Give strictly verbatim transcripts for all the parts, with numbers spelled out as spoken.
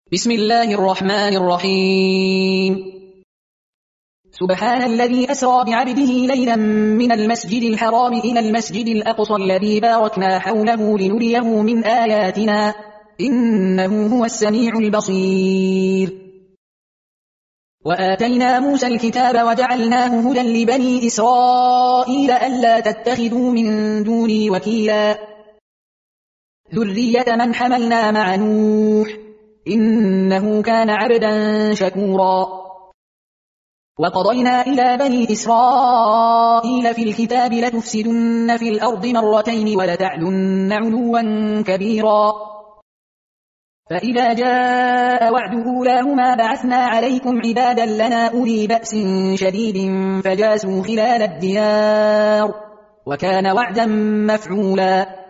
بسم الله الرحمن الرحيم. سبحان الذي أسرى بعبده ليلا من المسجد الحرام إلى المسجد الأقصى الذي باركنا حوله لنريه من آياتنا إنه هو السميع البصير. وآتينا موسى الكتاب وجعلناه هدى لبني إسرائيل ألا تتخذوا من دوني وكيلا ذرية من حملنا مع نوح إنه كان عبدا شكورا. وقضينا إلى بني إسرائيل في الكتاب لتفسدن في الأرض مرتين ولتعلن علوا كبيرا فإذا جاء وعد أولاهما بعثنا عليكم عبادا لنا أولي بأس شديد فجاسوا خلال الديار وكان وعدا مفعولا.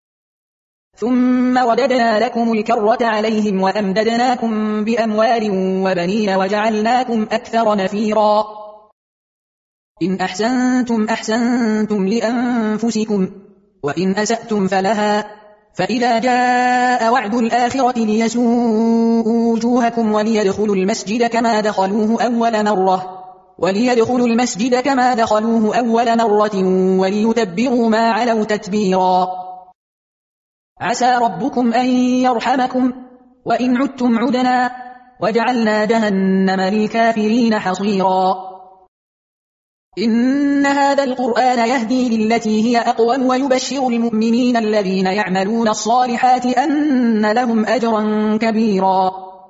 ثم رددنا لكم الكرة عليهم وأمددناكم بأموال وبنين وجعلناكم أكثر نفيرا. إن أحسنتم أحسنتم لأنفسكم وإن أسأتم فلها فإذا جاء وعد الآخرة ليسوءوا وجوهكم وليدخلوا المسجد كما دخلوه أول مرة وليدخلوا المسجد كما دخلوه أول مرة وليتبروا ما علوا تتبيرا. عسى ربكم أن يرحمكم وإن عدتم عدنا وجعلنا جهنم للكافرين حصيرا. إن هذا القرآن يهدي للتي هي أقوم ويبشر المؤمنين الذين يعملون الصالحات أن لهم أجرا كبيرا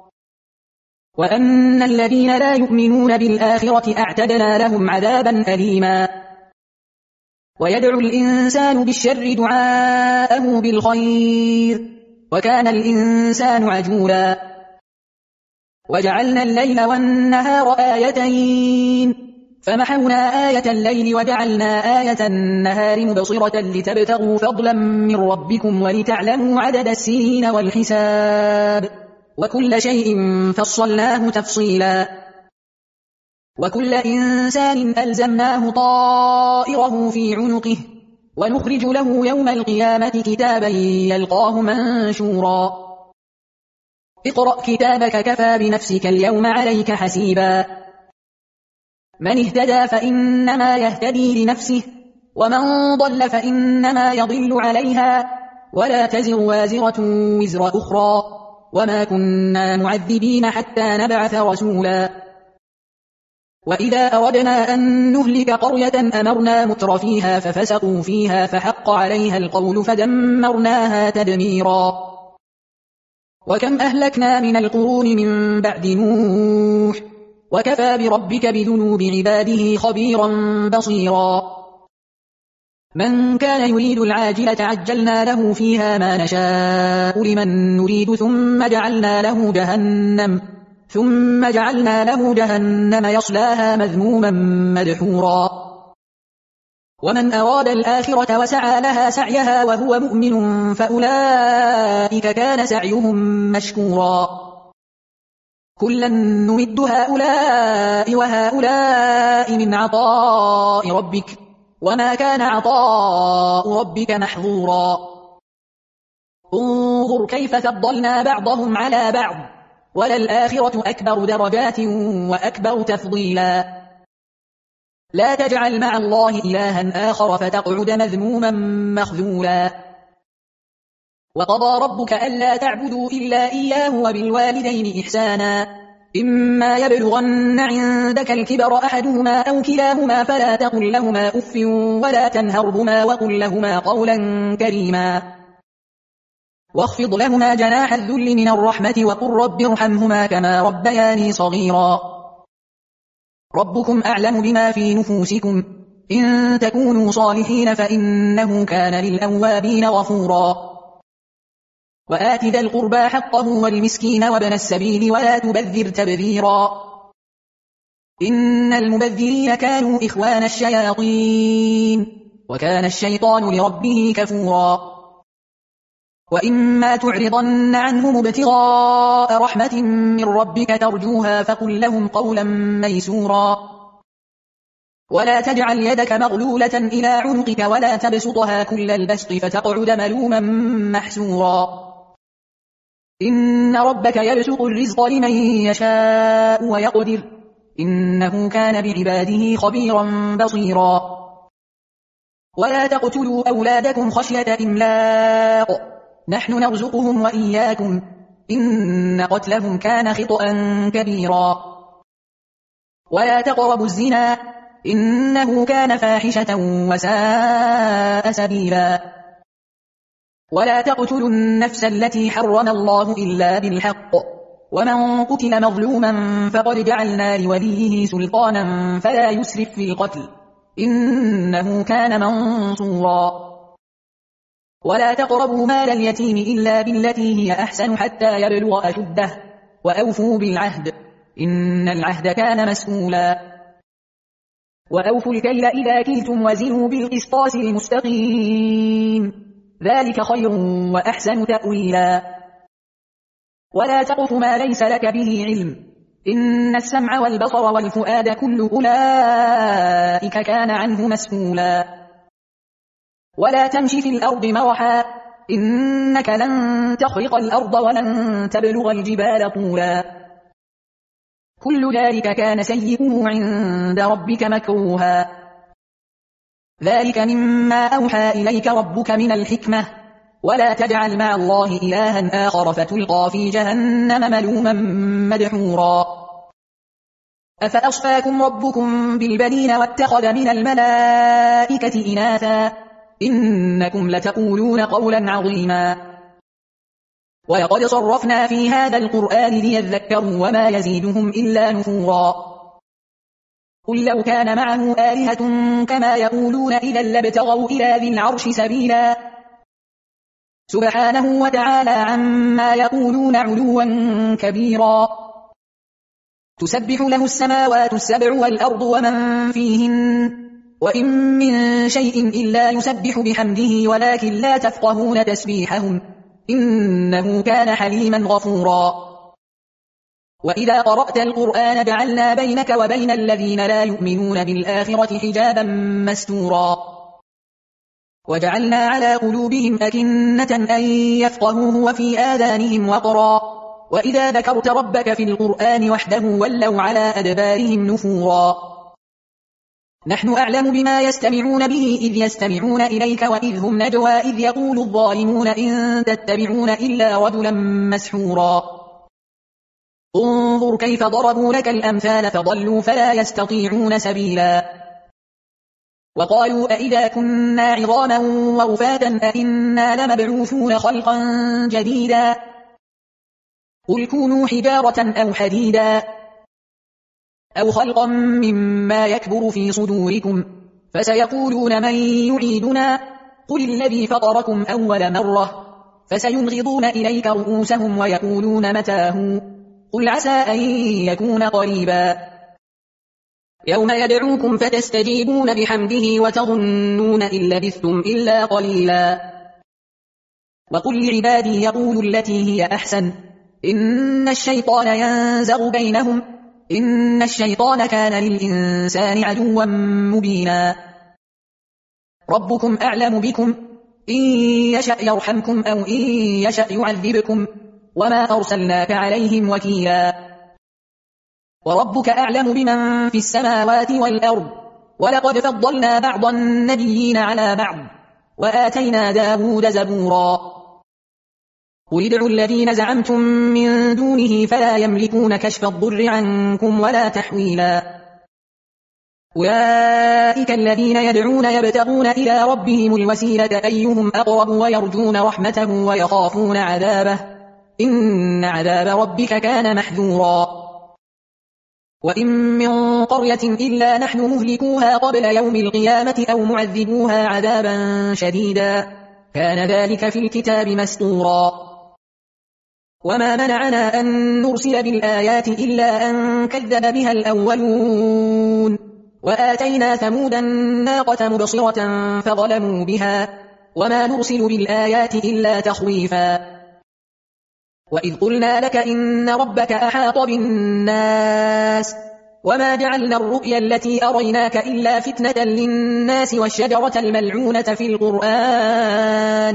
وأن الذين لا يؤمنون بالآخرة أعتدنا لهم عذابا أليما. ويدعو الإنسان بالشر دعاءه بالخير وكان الإنسان عجولا. وجعلنا الليل والنهار آيتين فمحونا آية الليل وجعلنا آية النهار مبصرة لتبتغوا فضلا من ربكم ولتعلموا عدد السنين والحساب وكل شيء فصلناه تفصيلا. وكل إنسان ألزمناه طائره في عنقه ونخرج له يوم القيامة كتابا يلقاه منشورا. اقرأ كتابك كفى بنفسك اليوم عليك حسيبا. من اهتدى فإنما يهتدي لنفسه ومن ضل فإنما يضل عليها ولا تزر وازرة وزر أخرى وما كنا معذبين حتى نبعث رسولا. وإذا أردنا أن نهلك قرية أمرنا متر فيها ففسقوا فيها فحق عليها القول فدمرناها تدميرا. وكم أهلكنا من القرون من بعد نوح وكفى بربك بذنوب عباده خبيرا بصيرا. من كان يريد العاجلة عجلنا له فيها ما نشاء لمن نريد ثم جعلنا له جهنم ثم جعلنا له جهنم يصلاها مذموما مدحورا. ومن أراد الآخرة وسعى لها سعيها وهو مؤمن فأولئك كان سعيهم مشكورا. كلا نمد هؤلاء وهؤلاء من عطاء ربك وما كان عطاء ربك محظورا. انظر كيف فضلنا بعضهم على بعض وللآخرة أكبر درجات وأكبر تفضيلا. لا تجعل مع الله إلها آخر فتقعد مذموما مخذولا. وقضى ربك ألا تعبدوا إلا إياه وبالوالدين إحسانا إما يبلغن عندك الكبر أحدهما أو كلاهما فلا تقل لهما أف ولا تنهرهما وقل لهما قولا كريما واخفض لهما جناح الذل من الرحمة وقل رب ارحمهما كما ربياني صغيرا. ربكم أعلم بما في نفوسكم إن تكونوا صالحين فإنه كان للأوابين غفورا. وآت ذا القربى حقه والمسكين وابن السبيل ولا تبذر تبذيرا إن المبذرين كانوا إخوان الشياطين وكان الشيطان لربه كفورا. وإما تعرضن عنهم ابتغاء رحمة من ربك ترجوها فقل لهم قولا ميسورا. ولا تجعل يدك مغلولة إلى عنقك ولا تبسطها كل البسط فتقعد ملوما محسورا. إن ربك يبسط الرزق لمن يشاء ويقدر إنه كان بعباده خبيرا بصيرا ولا تقتلوا أولادكم خشية إملاق نحن نرزقهم وإياكم إن قتلهم كان خطأ كبيرا ولا تقربوا الزنا إنه كان فاحشة وساء سبيلا ولا تقتلوا النفس التي حرم الله إلا بالحق ومن قتل مظلوما فقد جعلنا لوليه سلطانا فلا يسرف في القتل إنه كان منصورا ولا تقربوا مال اليتيم إلا بالتي هي أحسن حتى يبلغ أشده وأوفوا بالعهد إن العهد كان مسؤولا وأوفوا الكيل إذا كلتم وزنوا بالقسطاس المستقيم ذلك خير وأحسن تأويلا ولا تقف ما ليس لك به علم إن السمع والبصر والفؤاد كل أولئك كان عنه مسؤولا ولا تمشي في الأرض مرحا إنك لن تخرق الأرض ولن تبلغ الجبال طولا كل ذلك كان سيئه عند ربك مكروها ذلك مما أوحى إليك ربك من الحكمة ولا تجعل مع الله إلها آخر فتلقى في جهنم ملوما مدحورا أفأصفاكم ربكم بالبنين واتخذ من الملائكة إناثا إنكم لتقولون قولا عظيما ولقد صرفنا في هذا القرآن ليذكروا وما يزيدهم إلا نفورا قل لو كان معه آلهة كما يقولون إذا لابتغوا إلى ذي العرش سبيلا سبحانه وتعالى عما يقولون علوا كبيرا تسبح له السماوات السبع والأرض ومن فيهن وإن من شيء إلا يسبح بحمده ولكن لا تفقهون تسبيحهم إنه كان حليما غفورا وإذا قرأت القرآن جعلنا بينك وبين الذين لا يؤمنون بالآخرة حجابا مستورا وجعلنا على قلوبهم أكنة أن يفقهوه وفي آذانهم وقرا وإذا ذكرت ربك في القرآن وحده ولوا على أدبارهم نفورا نحن أعلم بما يستمعون به إذ يستمعون إليك وإذ هم نجوى إذ يقول الظالمون إن تتبعون إلا رجلا مسحورا انظر كيف ضربوا لك الأمثال فضلوا فلا يستطيعون سبيلا وقالوا أئذا كنا عظاما ورفاتا أئنا لمبعوثون خلقا جديدا قل كونوا حجارة أو حديدا أو خلقا مما يكبر في صدوركم فسيقولون من يعيدنا قل الذي فطركم أول مرة فسينغضون إليك رؤوسهم ويقولون متاه قل عسى أن يكون قريبا يوم يدعوكم فتستجيبون بحمده وتظنون إن لبثتم إلا قليلا وقل لعبادي يقولوا التي هي أحسن إن الشيطان ينزغ بينهم إن الشيطان كان للإنسان عدوا مبينا ربكم أعلم بكم إن يشأ يرحمكم أو إن يشأ يعذبكم وما أرسلناك عليهم وكيلا وربك أعلم بمن في السماوات والأرض ولقد فضلنا بعض النبيين على بعض وآتينا داود زبورا قل ادعوا الذين زعمتم من دونه فلا يملكون كشف الضر عنكم ولا تحويلا أولئك الذين يدعون يبتغون إلى ربهم الوسيلة أيهم أقرب ويرجون رحمته ويخافون عذابه إن عذاب ربك كان محذورا وإن من قرية إلا نحن مهلكوها قبل يوم القيامة أو معذبوها عذابا شديدا كان ذلك في الكتاب مسطورا وما منعنا أن نرسل بالآيات إلا أن كذب بها الأولون وآتينا ثمود الناقة مبصرة فظلموا بها وما نرسل بالآيات إلا تخويفا وإذ قلنا لك إن ربك أحاط بالناس وما جعلنا الرؤيا التي أريناك إلا فتنة للناس والشجرة الملعونة في القرآن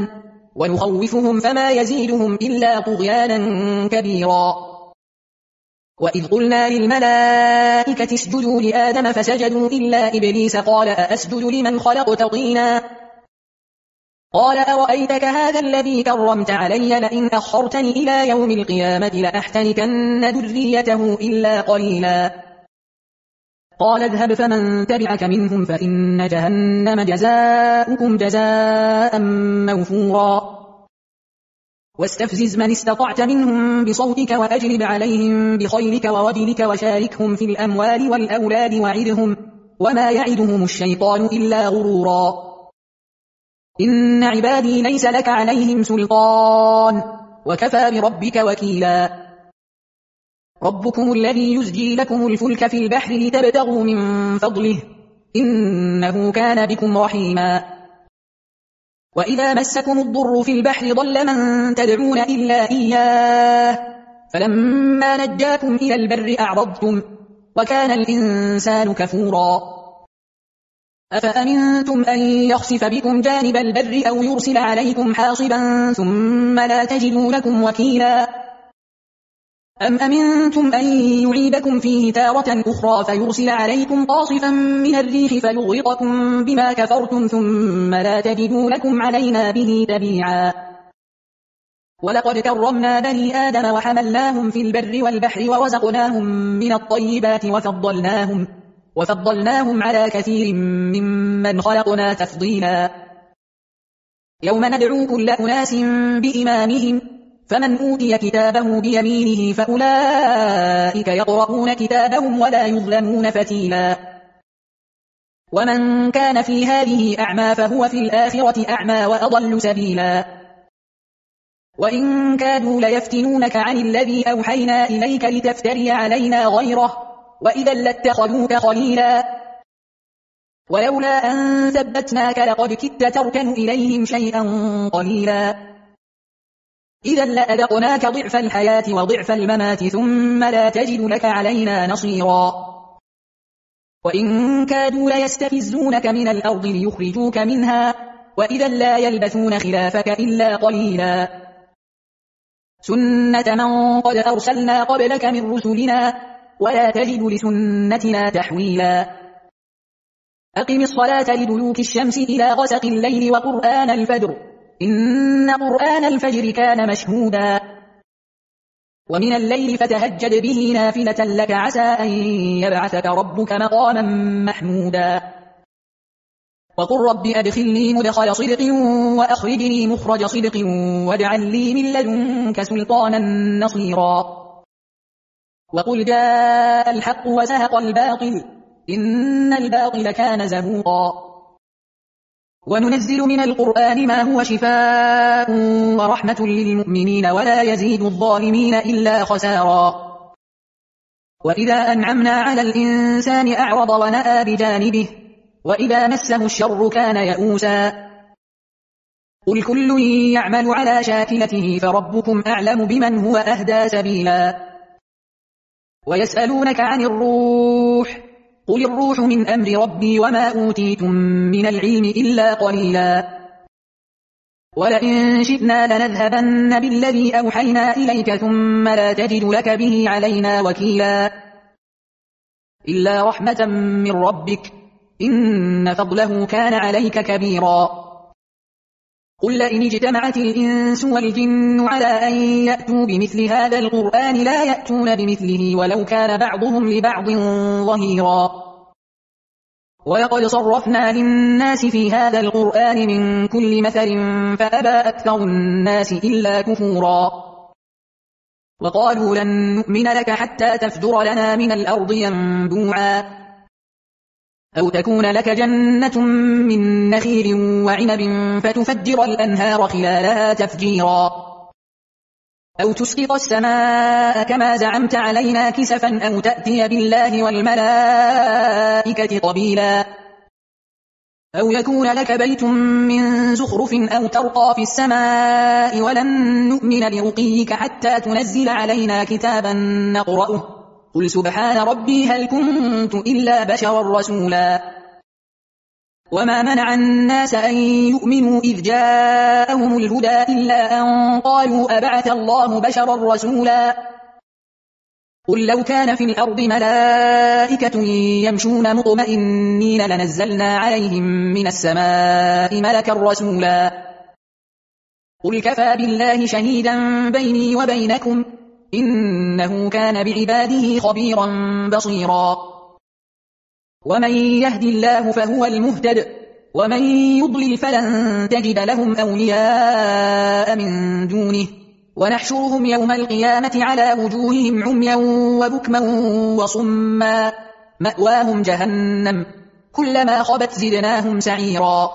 ونخوفهم فما يزيدهم إلا طغيانا كبيرا. وإذ قلنا للملائكة اسجدوا لآدم فسجدوا إلا إبليس قال أأسجد لمن خلقت طينا قال أرأيتك هذا الذي كرمت علي لئن أخرتني إلى يوم القيامة لأحتنكن ذريته إلا قليلا قال اذهب فمن تبعك منهم فإن جهنم جزاؤكم جزاء موفورا واستفزز من استطعت منهم بصوتك وأجلب عليهم بخيلك ورجلك وشاركهم في الأموال والأولاد وعدهم وما يعدهم الشيطان إلا غرورا إن عبادي ليس لك عليهم سلطان وكفى بربك وكيلا ربكم الذي يزجي لكم الفلك في البحر لتبتغوا من فضله إنه كان بكم رحيما وإذا مسكم الضر في البحر ضل من تدعون إلا إياه فلما نجاكم إلى البر أعرضتم وكان الإنسان كفورا أفأمنتم أن يخسف بكم جانب البر أو يرسل عليكم حاصبا ثم لا تجدوا لكم وكيلا أم أمنتم أن يعيدكم فيه تارة أخرى فيرسل عليكم قاصفا من الريح فيغرقكم بما كفرتم ثم لا تجدوا لكم علينا به تبيعا ولقد كرمنا بني آدم وحملناهم في البر والبحر ورزقناهم من الطيبات وفضلناهم, وفضلناهم على كثير ممن خلقنا تفضيلا يوم ندعو كل أناس بإمامهم فمن أوتي كتابه بيمينه فأولئك يقرؤون كتابهم ولا يظلمون فتيلا ومن كان في هذه أعمى فهو في الآخرة أعمى وأضل سبيلا وإن كادوا ليفتنونك عن الذي أوحينا إليك لتفتري علينا غيره وإذا لاتخذوك خليلا ولولا أن ثبتناك لقد كدت تركن إليهم شيئا قليلا إذا لأذقناك ضعف الحياة وضعف الممات ثم لا تجد لك علينا نصيرا وإن كادوا ليستفزونك من الأرض ليخرجوك منها وإذا لا يلبثون خلافك إلا قليلا سنة من قد أرسلنا قبلك من رسلنا ولا تجد لسنتنا تحويلا أقم الصلاة لدلوك الشمس إلى غسق الليل وقرآن الفجر إن قرآن الفجر كان مشهودا ومن الليل فتهجد به نافلة لك عسى أن يبعثك ربك مقاما محمودا وقل رب أدخلني مدخل صدق وأخرجني مخرج صدق واجعل لي من لدنك سلطانا نصيرا وقل جاء الحق وزهق الباطل إن الباطل كان زهوقا وننزل من القرآن ما هو شفاء ورحمة للمؤمنين ولا يزيد الظالمين إلا خسارا وإذا أنعمنا على الإنسان أعرض ونأى بجانبه وإذا مسه الشر كان يئوسا قل كل يعمل على شاكلته فربكم أعلم بمن هو أهدى سبيلا ويسألونك عن الروح قل الروح من أمر ربي وما أوتيتم من العلم إلا قليلا ولئن شئنا لنذهبن بالذي أوحينا إليك ثم لا تجد لك به علينا وكيلا إلا رحمة من ربك إن فضله كان عليك كبيرا قل لئن اجتمعت الإنس والجن على أن يأتوا بمثل هذا القرآن لا يأتون بمثله ولو كان بعضهم لبعض ظهيرا ولقد صرفنا للناس في هذا القرآن من كل مثل فأبى أكثر الناس إلا كفورا وقالوا لن نؤمن لك حتى تفجر لنا من الأرض ينبوعا أو تكون لك جنة من نخيل وعنب فتفجر الأنهار خلالها تفجيرا أو تسقط السماء كما زعمت علينا كسفا أو تأتي بالله والملائكة قبيلا أو يكون لك بيت من زخرف أو ترقى في السماء ولن نؤمن لرقيك حتى تنزل علينا كتابا نقرأه قل سبحان ربي هل كنت إلا بشرا رسولا وما منع الناس أن يؤمنوا إذ جاءهم الهدى إلا أن قالوا أبعث الله بشرا رسولا قل لو كان في الأرض ملائكة يمشون مطمئنين لنزلنا عليهم من السماء ملكا رسولا قل كفى بالله شهيدا بيني وبينكم إنه كان بعباده خبيرا بصيرا ومن يهد الله فهو المهتد ومن يضلل فلن تجد لهم أولياء من دونه ونحشرهم يوم القيامة على وجوههم عميا وبكما وصما مأواهم جهنم كلما خبت زدناهم سعيرا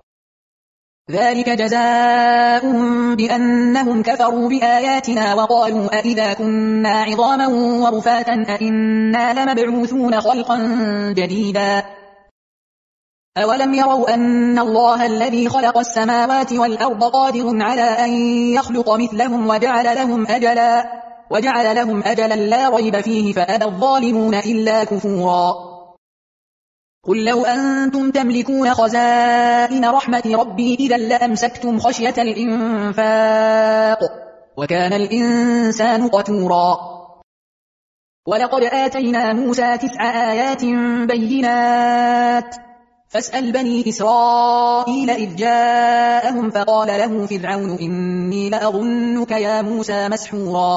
ذلك جزاؤهم بأنهم كفروا بآياتنا وقالوا أئذا كنا عظاما ورفاتا أئنا لمبعوثون خلقا جديدا أولم يروا أن الله الذي خلق السماوات والأرض قادر على أن يخلق مثلهم وجعل لهم أجلا وجعل لهم أجلا لا ريب فيه فأبى الظالمون إلا كفورا قل لو أنتم تملكون خزائن رحمة ربي إذا لأمسكتم خشية الإنفاق وكان الإنسان قتورا ولقد آتينا موسى تسع آيات بينات فاسأل بني إسرائيل إذ جاءهم فقال له فرعون إني لأظنك يا موسى مسحورا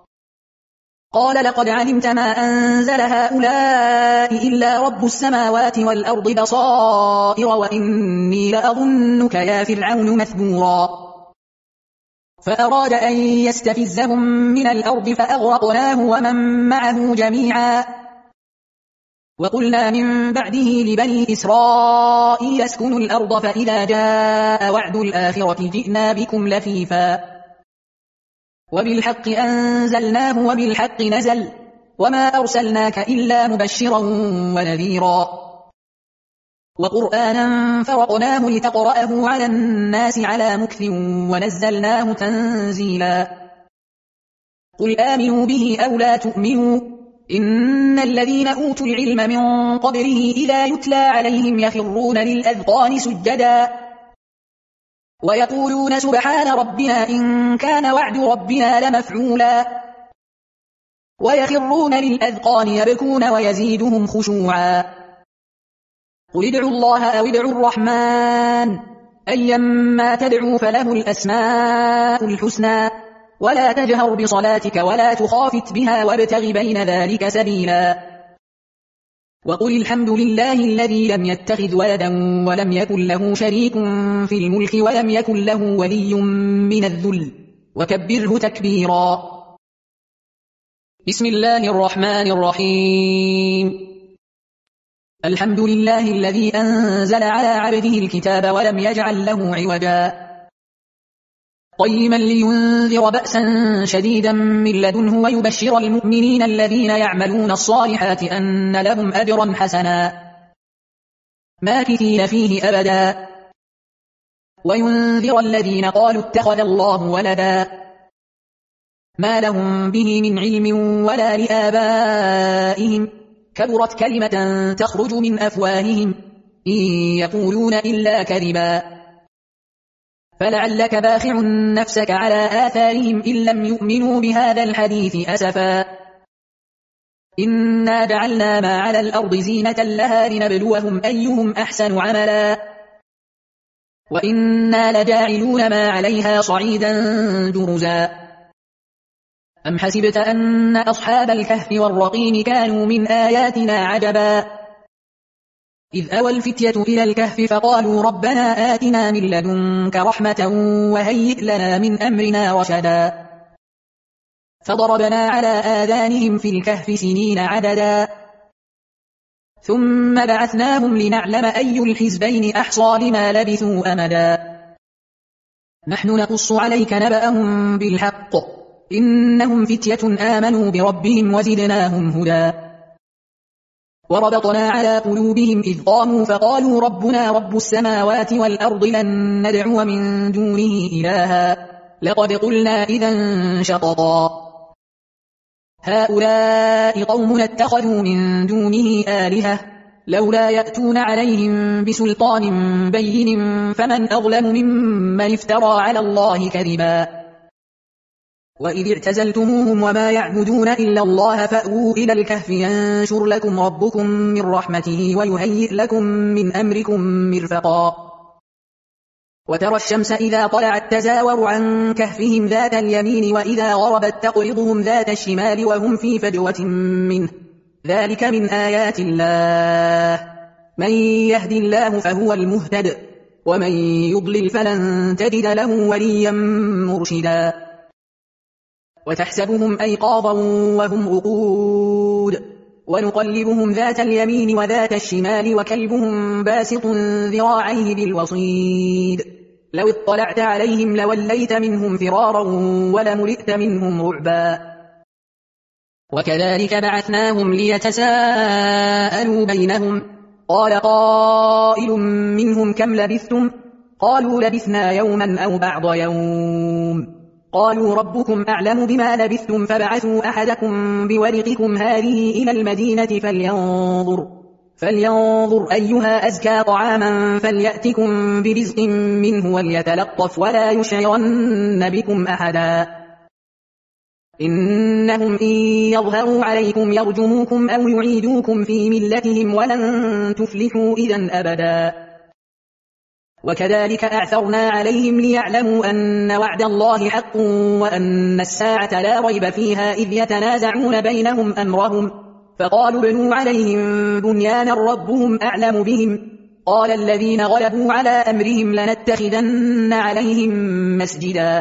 قال لقد علمت ما أنزل هؤلاء إلا رب السماوات والأرض بصائر وإني لأظنك يا فرعون مثبورا فأراد أن يستفزهم من الأرض فأغرقناه ومن معه جميعا وقلنا من بعده لبني إسرائيل اسكنوا الأرض فإذا جاء وعد الآخرة جئنا بكم لفيفا وبالحق أنزلناه وبالحق نزل وما أرسلناك إلا مبشرا ونذيرا وقرآنا فرقناه لتقرأه على الناس على مكث ونزلناه تنزيلا قل آمنوا به أو لا تؤمنوا إن الذين أوتوا العلم من قبله إذا يتلى عليهم يخرون للأذقان سجدا ويقولون سبحان ربنا إن كان وعد ربنا لمفعولا ويخرون للأذقان يبكون ويزيدهم خشوعا قل ادعوا الله أو ادعوا الرحمن أيما تدعوا فله الأسماء الحسنى ولا تجهر بصلاتك ولا تخافت بها وابتغ بين ذلك سبيلا وقل الحمد لله الذي لم يتخذ ولدا ولم يكن له شريك في الملك ولم يكن له ولي من الذل وكبره تكبيرا بسم الله الرحمن الرحيم الحمد لله الذي أنزل على عبده الكتاب ولم يجعل له عوجا قيما لينذر بأسا شديدا من لدنه ويبشر المؤمنين الذين يعملون الصالحات أن لهم أجرا حسنا ماكثين فيه أبدا وينذر الذين قالوا اتخذ الله ولدا ما لهم به من علم ولا لآبائهم كبرت كلمة تخرج من أفواههم إن يقولون إلا كذبا فلعلك باخع نفسك على آثارهم إن لم يؤمنوا بهذا الحديث أسفا إنا جعلنا ما على الأرض زينة لها لنبلوهم أيهم أحسن عملا وإنا لجاعلون ما عليها صعيدا جرزا أم حسبت أن أصحاب الكهف والرقيم كانوا من آياتنا عجبا إذ أوى الفتية إلى الكهف فقالوا ربنا آتنا من لدنك رحمة وهيئ لنا من أمرنا رشدا فضربنا على آذانهم في الكهف سنين عددا ثم بعثناهم لنعلم أي الحزبين أحصى لما لبثوا أمدا نحن نقص عليك نبأهم بالحق إنهم فتية آمنوا بربهم وزدناهم هدى وربطنا على قلوبهم إذ قاموا فقالوا ربنا رب السماوات والأرض لن ندعو من دونه إلها لقد قلنا إذا شططا هؤلاء قوم اتخذوا من دونه آلهة لولا يأتون عليهم بسلطان بين فمن أظلم ممن افترى على الله كذبا. وإذ اعتزلتموهم وما يعبدون إلا الله فأووا إلى الكهف ينشر لكم ربكم من رحمته ويهيئ لكم من أمركم مرفقا. وترى الشمس إذا طلعت تزاور عن كهفهم ذات اليمين وإذا غربت تقرضهم ذات الشمال وهم في فجوة منه، ذلك من آيات الله، من يهد الله فهو المهتد ومن يضلل فلن تجد له وليا مرشدا. وتحسبهم أيقاظا وهم رقود ونقلبهم ذات اليمين وذات الشمال وكلبهم باسط ذراعيه بالوصيد، لو اطلعت عليهم لوليت منهم فرارا ولملئت منهم رعبا. وكذلك بعثناهم ليتساءلوا بينهم، قال قائل منهم كم لبثتم؟ قالوا لبثنا يوما أو بعض يوم. قالوا ربكم أعلم بما لبثتم فبعثوا أحدكم بورقكم هذه إلى المدينة فلينظر, فلينظر أيها أزكى طعاما فليأتكم برزق منه وليتلطف ولا يشعرن بكم أحدا. إنهم إن يظهروا عليكم يرجموكم أو يعيدوكم في ملتهم ولن تفلحوا إذا أبدا. وكذلك أعثرنا عليهم ليعلموا أن وعد الله حق وأن الساعة لا ريب فيها إذ يتنازعون بينهم أمرهم، فقالوا بنوا عليهم بنيانا ربهم أعلم بهم. قال الذين غلبوا على أمرهم لنتخذن عليهم مسجدا.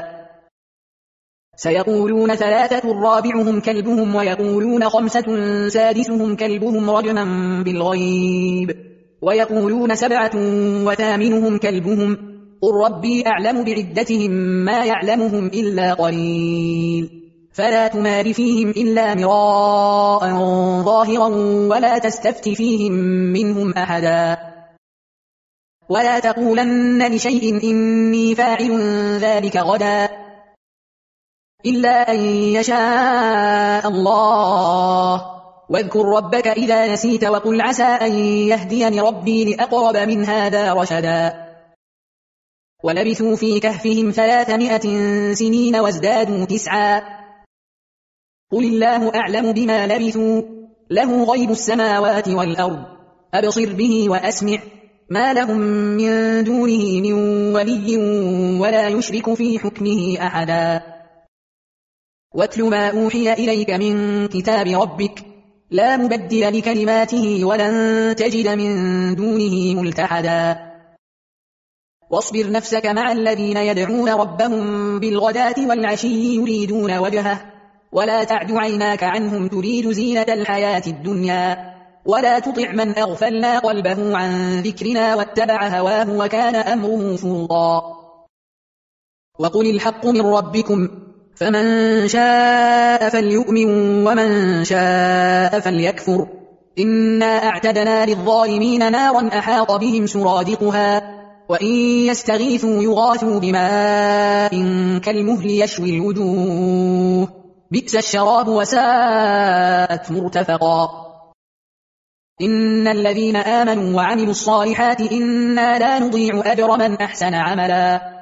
سيقولون ثلاثة رابعهم كلبهم ويقولون خمسة سادسهم كلبهم رجما بالغيب ويقولون سبعة وثامنهم كلبهم، قل ربي أعلم بعدتهم ما يعلمهم إلا قليل، فلا تمار فيهم إلا مراء ظاهرا ولا تستفت فيهم منهم أحدا. ولا تقولن لشيء إني فاعل ذلك غدا إلا أن يشاء الله، واذكر ربك إذا نسيت وقل عسى أن يهديني ربي لأقرب من هذا رشدا. ولبثوا في كهفهم ثلاثمائة سنين وازدادوا تسعا، قل الله أعلم بما لبثوا له غيب السماوات والأرض أبصر به وأسمع ما لهم من دونه من ولي ولا يشرك في حكمه أحدا. واتل ما أوحي إليك من كتاب ربك لا مبدل لكلماته ولن تجد من دونه ملتحدا. واصبر نفسك مع الذين يدعون ربهم بالغداة والعشي يريدون وجهه ولا تعد عيناك عنهم تريد زينة الحياة الدنيا ولا تطع من أغفلنا قلبه عن ذكرنا واتبع هواه وكان أمره فرطا. وقل الحق من ربكم فمن شاء فليؤمن ومن شاء فليكفر إنا أعتدنا للظالمين نارا أحاط بهم سرادقها وإن يستغيثوا يغاثوا بماء كالمهل يشوي الوجوه بئس الشراب وساءت مرتفقا. إن الذين آمنوا وعملوا الصالحات إنا لا نضيع أجر من أحسن عملا.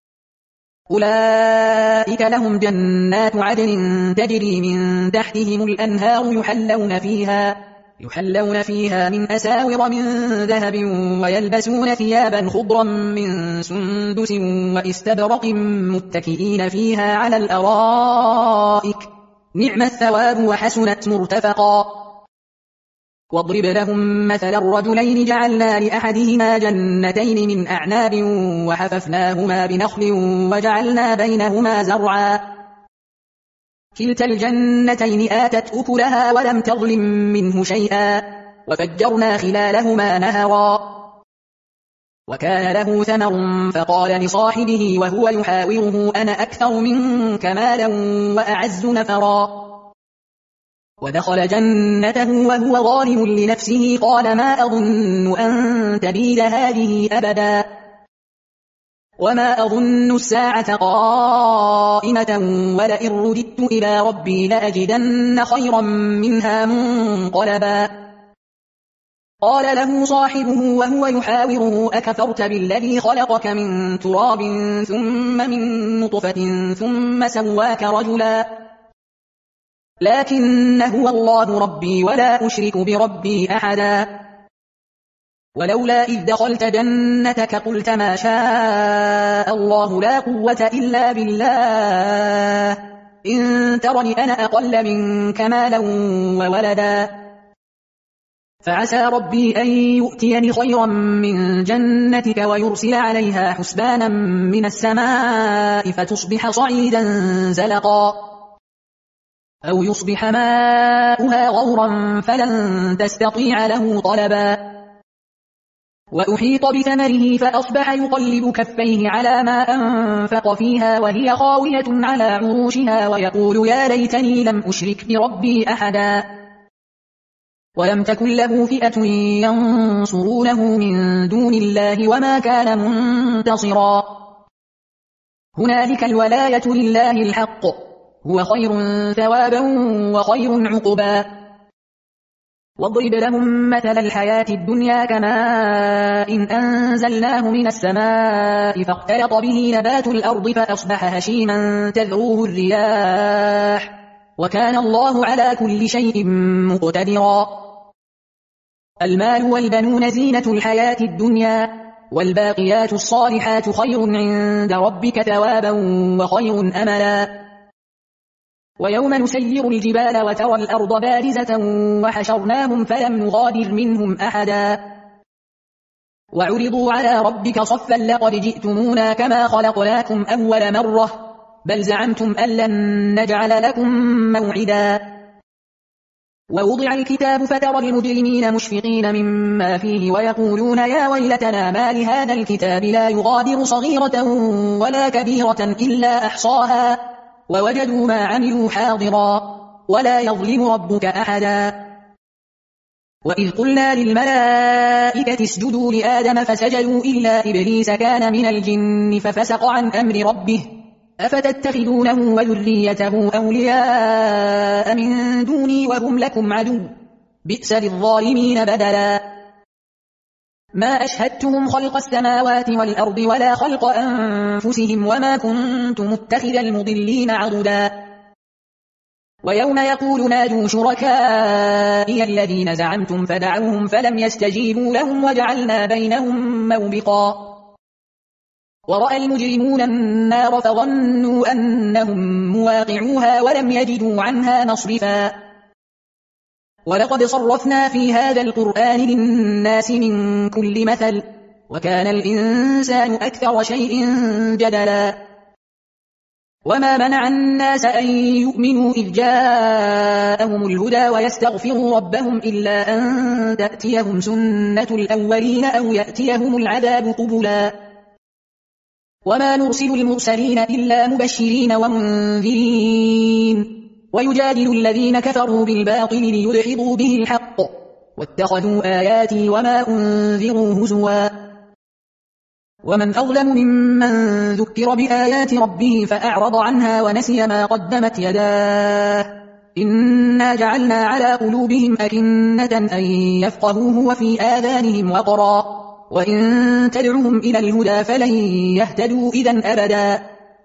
أولئك لهم جنات عدن تجري من تحتهم الأنهار يحلون فيها, يحلون فيها من أساور من ذهب ويلبسون ثيابا خضرا من سندس واستبرق متكئين فيها على الأرائك نعم الثواب وحسنت مرتفقا. واضرب لهم مثل الرجلين جعلنا لأحدهما جنتين من أعناب وحففناهما بنخل وجعلنا بينهما زرعا كلتا الجنتين آتت أكلها ولم تظلم منه شيئا وفجرنا خلالهما نهرا. وكان له ثمر فقال لصاحبه وهو يحاوره أنا أكثر منك مالا وأعز نفرا. ودخل جنته وهو ظالم لنفسه قال ما أظن أن تبيد هذه أبدا وما أظن الساعة قائمة ولئن رددت إلى ربي لأجدن خيرا منها منقلبا. قال له صاحبه وهو يحاوره أكفرت بالذي خلقك من تراب ثم من نطفة ثم سواك رجلا لكن هو الله ربي ولا أشرك بربي أحدا ولولا إذ دخلت جنتك قلت ما شاء الله لا قوة إلا بالله إن ترني أنا أقل منك مالا وولدا فعسى ربي أن يؤتيني خيرا من جنتك ويرسل عليها حسبانا من السماء فتصبح صعيدا زلقا أو يصبح ماؤها غورا فلن تستطيع له طلبا وأحيط بثمره فأصبح يقلب كفيه على ما أنفق فيها وهي خاوية على عروشها ويقول يا ليتني لم أشرك بربي أحدا ولم تكن له فئة ينصرونه من دون الله وما كان منتصرا هنالك الولاية لله الحق هو خير ثوابا وخير عقبا واضرب لهم مثل الحياة الدنيا كماء إن أنزلناه من السماء فاختلط به نبات الأرض فأصبح هشيما تذروه الرياح وكان الله على كل شيء مقتدرا المال والبنون زينة الحياة الدنيا والباقيات الصالحات خير عند ربك ثوابا وخير أملا ويوم نسير الجبال وترى الأرض بارزة وحشرناهم فلم نغادر منهم أحدا وعرضوا على ربك صفا لقد جئتمونا كما خلقناكم أول مرة بل زعمتم أن لن نجعل لكم موعدا ووضع الكتاب فترى المجرمين مشفقين مما فيه ويقولون يا ويلتنا ما لهذا الكتاب لا يغادر صغيرة ولا كبيرة إلا أحصاها ووجدوا ما عملوا حاضرا ولا يظلم ربك أحدا وإذ قلنا للملائكة اسجدوا لآدم فسجدوا إلا إبليس كان من الجن ففسق عن أمر ربه أفتتخذونه وذريته أولياء من دوني وهم لكم عدو بئس للظالمين بدلا ما أشهدتهم خلق السماوات والأرض ولا خلق أنفسهم وما كنت متخذ المضلين عضدا ويوم يقول نادوا شركائي الذين زعمتم فدعوهم فلم يستجيبوا لهم وجعلنا بينهم موبقا ورأى المجرمون النار فظنوا أنهم مواقعوها ولم يجدوا عنها مصرفا ولقد صرفنا في هذا القرآن للناس من كل مثل وكان الإنسان أكثر شيء جدلا وما منع الناس أن يؤمنوا إذ جاءهم الهدى ويستغفروا ربهم إلا أن تأتيهم سنة الأولين أو يأتيهم العذاب قبلا وما نرسل المرسلين إلا مبشرين ومنذرين ويجادل الذين كفروا بالباطل ليدحضوا به الحق واتخذوا آياتي وما أنذروا هزوا ومن أظلم ممن ذكر بآيات ربه فأعرض عنها ونسي ما قدمت يداه إنا جعلنا على قلوبهم أكنة أن يفقهوه وفي آذانهم وقرا وإن تدعهم إلى الهدى فلن يهتدوا إذن أبدا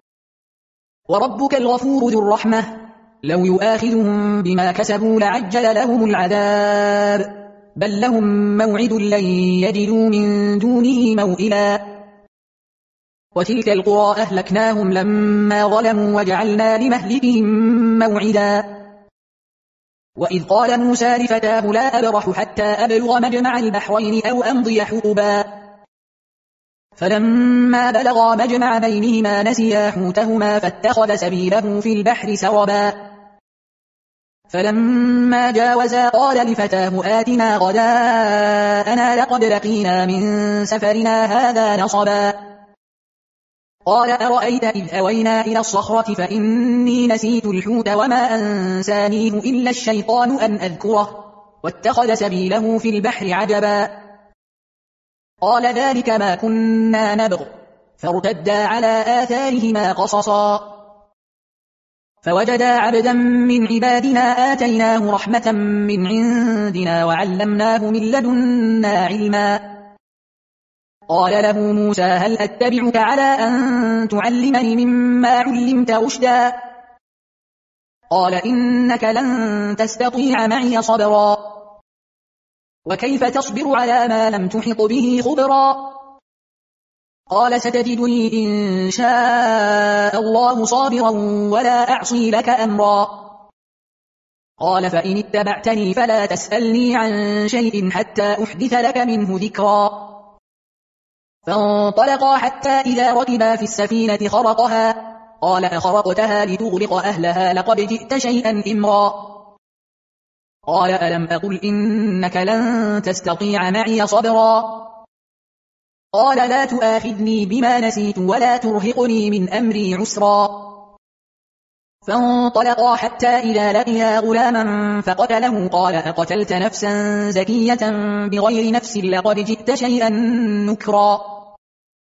وربك الغفور ذو الرحمة لو يؤاخذهم بما كسبوا لعجل لهم العذاب بل لهم موعد لن يجدوا من دونه موئلا وتلك القرى أهلكناهم لما ظلموا وجعلنا لمهلكهم موعدا وإذ قال موسى لفتاه لا أبرح حتى أبلغ مجمع البحرين أو أمضي حقبا فلما بلغا مجمع بينهما نسيا حوتهما فاتخذ سبيله في البحر سربا فلما جاوزا قال لفتاه آتنا غداءنا لقد لقينا من سفرنا هذا نصبا قال أرأيت إذ أوينا إلى الصخرة فإني نسيت الحوت وما أنسانيه إلا الشيطان أن أذكره واتخذ سبيله في البحر عجبا قال ذلك ما كنا نبغ فارتدا على آثارهما قصصا فوجدا عبدا من عبادنا آتيناه رحمة من عندنا وعلمناه من لدنا علما. قال له موسى هل أتبعك على أن تعلمني مما علمت رشدا؟ قال إنك لن تستطيع معي صبرا. وكيف تصبر على ما لم تحط به خبرا؟ قال ستجدني إن شاء الله صابرا ولا أعصي لك أمرا. قال فإن اتبعتني فلا تسألني عن شيء حتى أحدث لك منه ذكرا. فانطلقا حتى إذا ركبا في السفينة خرقها قال أخرقتها لتغرق أهلها لقد جئت شيئا إمرا. قال ألم أقل إنك لن تستطيع معي صبرا؟ قال لا تؤاخذني بما نسيت ولا ترهقني من أمري عسرا. فانطلقا حتى إذا لقيا غلاما فقتله قال أقتلت نفسا زكية بغير نفس لقد جئت شيئا نكرا.